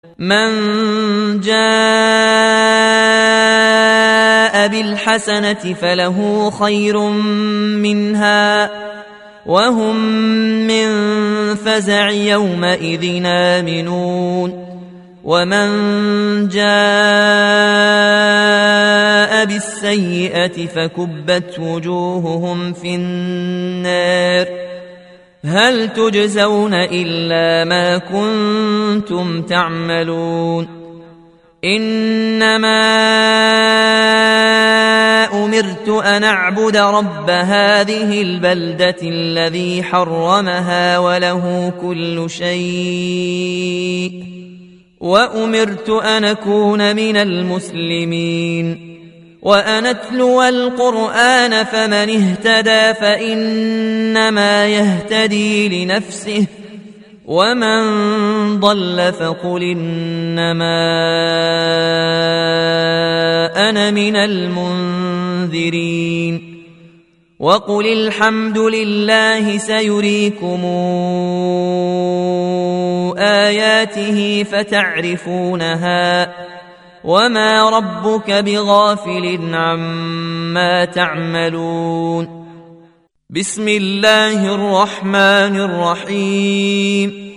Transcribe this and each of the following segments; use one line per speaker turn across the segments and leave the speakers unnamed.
من جاء بالحسنة فله خير منها وهم من فزع يومئذ آمنون ومن جاء بالسيئة فكبت وجوههم في النار هل تجزون إلا ما كنتم تعملون إنما أمرت أن أعبد رب هذه البلدة الذي حرمها وله كل شيء وأمرت أن أكون من المسلمين وأن أتلو القرآن فمن اهتدى فإنما يهتدي لنفسه ومن ضل فقل إنما أنا من المنذرين وقل الحمد لله سيريكم آياته فتعرفونها وما ربك بغافل عما تعملون بسم الله الرحمن الرحيم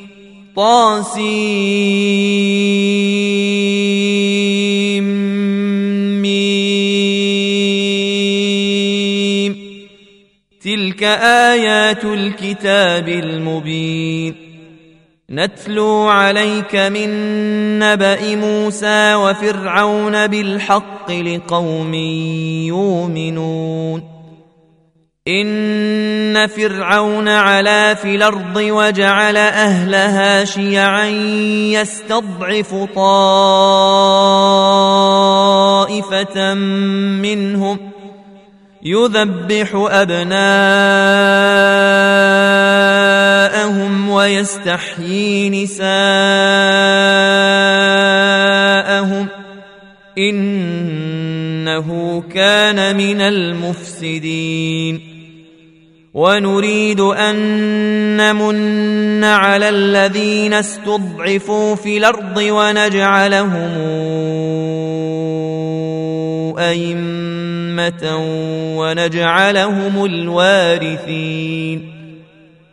طاسيم تلك آيات الكتاب المبين نتلو عليك من نبأ موسى وفرعون بالحق لقوم يؤمنون إن فرعون علا في الأرض وجعل أهلها شيعا يستضعف طائفة منهم يذبح أبناءهم ويستحيي نساءهم إنه كان من المفسدين ونريد أن نمن على الذين استضعفوا في الأرض ونجعلهم أئمة ونجعلهم الوارثين